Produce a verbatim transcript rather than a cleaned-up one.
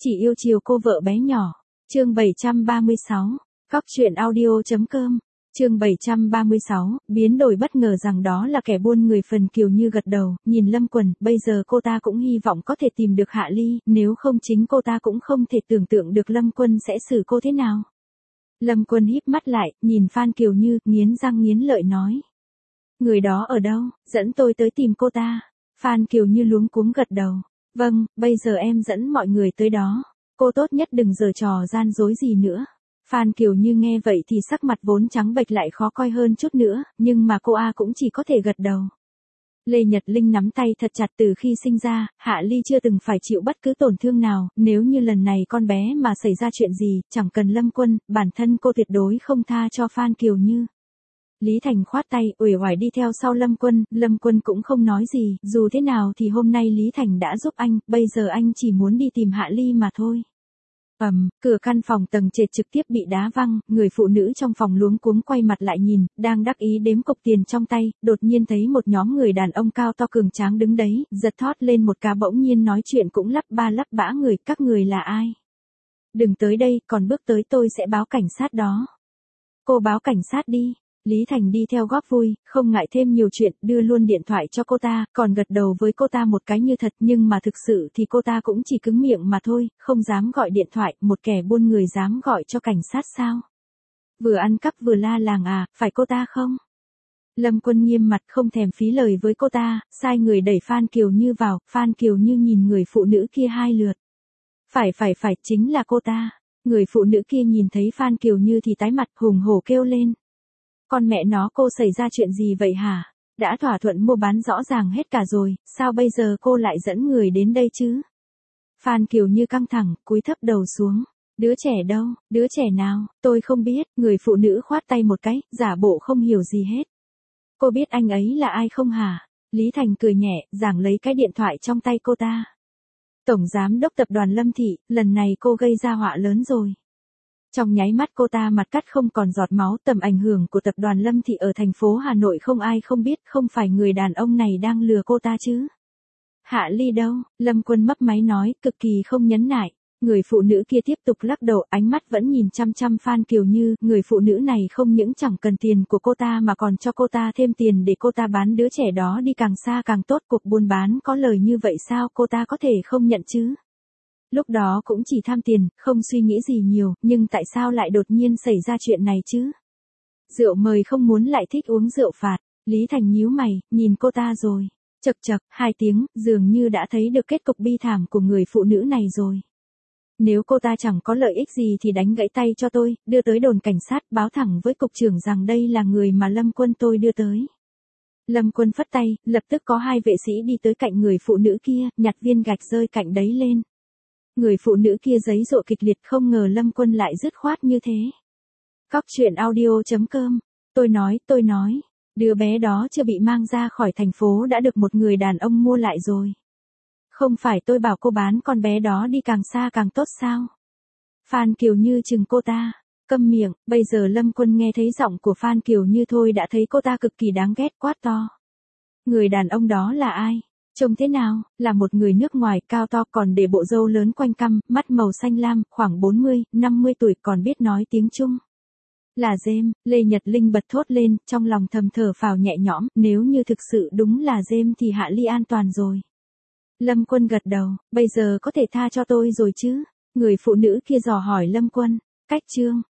Chỉ yêu chiều cô vợ bé nhỏ. Chương bảy trăm ba mươi sáu. Góc truyện audio.com. Chương bảy trăm ba mươi sáu, biến đổi bất ngờ rằng đó là kẻ buôn người. Phần Kiều Như gật đầu, nhìn Lâm Quần, bây giờ cô ta cũng hy vọng có thể tìm được Hạ Ly, nếu không chính cô ta cũng không thể tưởng tượng được Lâm Quân sẽ xử cô thế nào. Lâm Quân híp mắt lại, nhìn Phan Kiều Như, nghiến răng nghiến lợi nói. Người đó ở đâu, dẫn tôi tới tìm cô ta. Phan Kiều Như luống cuống gật đầu. Vâng, bây giờ em dẫn mọi người tới đó. Cô tốt nhất đừng giở trò gian dối gì nữa. Phan Kiều Như nghe vậy thì sắc mặt vốn trắng bệch lại khó coi hơn chút nữa, nhưng mà cô A cũng chỉ có thể gật đầu. Lê Nhật Linh nắm tay thật chặt. Từ khi sinh ra, Hạ Ly chưa từng phải chịu bất cứ tổn thương nào, nếu như lần này con bé mà xảy ra chuyện gì, chẳng cần Lâm Quân, bản thân cô tuyệt đối không tha cho Phan Kiều Như. Lý Thành khoát tay, uể oải đi theo sau Lâm Quân, Lâm Quân cũng không nói gì, dù thế nào thì hôm nay Lý Thành đã giúp anh, bây giờ anh chỉ muốn đi tìm Hạ Ly mà thôi. Ầm, um, cửa căn phòng tầng trệt trực tiếp bị đá văng, người phụ nữ trong phòng luống cuống quay mặt lại nhìn, đang đắc ý đếm cục tiền trong tay, đột nhiên thấy một nhóm người đàn ông cao to cường tráng đứng đấy, giật thót lên một cái, bỗng nhiên nói chuyện cũng lắp ba lắp bã. Người, các người là ai? Đừng tới đây, còn bước tới tôi sẽ báo cảnh sát đó. Cô báo cảnh sát đi. Lý Thành đi theo góp vui, không ngại thêm nhiều chuyện, đưa luôn điện thoại cho cô ta, còn gật đầu với cô ta một cái như thật, nhưng mà thực sự thì cô ta cũng chỉ cứng miệng mà thôi, không dám gọi điện thoại. Một kẻ buôn người dám gọi cho cảnh sát sao? Vừa ăn cắp vừa la làng à, phải cô ta không? Lâm Quân nghiêm mặt không thèm phí lời với cô ta, sai người đẩy Phan Kiều Như vào. Phan Kiều Như nhìn người phụ nữ kia hai lượt. Phải phải phải, chính là cô ta. Người phụ nữ kia nhìn thấy Phan Kiều Như thì tái mặt, hùng hổ kêu lên. Con mẹ nó, cô xảy ra chuyện gì vậy hả? Đã thỏa thuận mua bán rõ ràng hết cả rồi, sao bây giờ cô lại dẫn người đến đây chứ? Phan Kiều Như căng thẳng, cúi thấp đầu xuống. Đứa trẻ đâu, đứa trẻ nào, tôi không biết. Người phụ nữ khoát tay một cái, giả bộ không hiểu gì hết. Cô biết anh ấy là ai không hả? Lý Thành cười nhẹ, giằng lấy cái điện thoại trong tay cô ta. Tổng giám đốc tập đoàn Lâm Thị, lần này cô gây ra họa lớn rồi. Trong nháy mắt cô ta mặt cắt không còn giọt máu. Tầm ảnh hưởng của tập đoàn Lâm Thị ở thành phố Hà Nội không ai không biết, không phải người đàn ông này đang lừa cô ta chứ? Hạ Ly đâu? Lâm Quân mấp máy nói, cực kỳ không nhẫn nại. Người phụ nữ kia tiếp tục lắc đầu, ánh mắt vẫn nhìn chăm chăm Phan Kiều Như. Người phụ nữ này không những chẳng cần tiền của cô ta mà còn cho cô ta thêm tiền để cô ta bán đứa trẻ đó đi càng xa càng tốt. Cuộc buôn bán có lời như vậy sao cô ta có thể không nhận chứ? Lúc đó cũng chỉ tham tiền, không suy nghĩ gì nhiều, nhưng tại sao lại đột nhiên xảy ra chuyện này chứ? Rượu mời không muốn lại thích uống rượu phạt. Lý Thành nhíu mày, nhìn cô ta rồi. Chậc chậc, hai tiếng, dường như đã thấy được kết cục bi thảm của người phụ nữ này rồi. Nếu cô ta chẳng có lợi ích gì thì đánh gãy tay cho tôi, đưa tới đồn cảnh sát, báo thẳng với cục trưởng rằng đây là người mà Lâm Quân tôi đưa tới. Lâm Quân phất tay, lập tức có hai vệ sĩ đi tới cạnh người phụ nữ kia, nhặt viên gạch rơi cạnh đấy lên. Người phụ nữ kia giấy giụa kịch liệt, không ngờ Lâm Quân lại dứt khoát như thế. Góc truyện audio.com. Tôi nói, tôi nói, đứa bé đó chưa bị mang ra khỏi thành phố đã được một người đàn ông mua lại rồi. Không phải tôi bảo cô bán con bé đó đi càng xa càng tốt sao? Phan Kiều Như chừng cô ta. Câm miệng. Bây giờ Lâm Quân nghe thấy giọng của Phan Kiều Như thôi đã thấy cô ta cực kỳ đáng ghét, quát to. Người đàn ông đó là ai? Trông thế nào? Là một người nước ngoài, cao to, còn để bộ râu lớn quanh cằm, mắt màu xanh lam, khoảng bốn mươi, năm mươi tuổi, còn biết nói tiếng Trung. Là James. Lê Nhật Linh bật thốt lên, trong lòng thầm thở phào nhẹ nhõm, nếu như thực sự đúng là James thì Hạ Ly an toàn rồi. Lâm Quân gật đầu, bây giờ có thể tha cho tôi rồi chứ? Người phụ nữ kia dò hỏi Lâm Quân. Cách chương.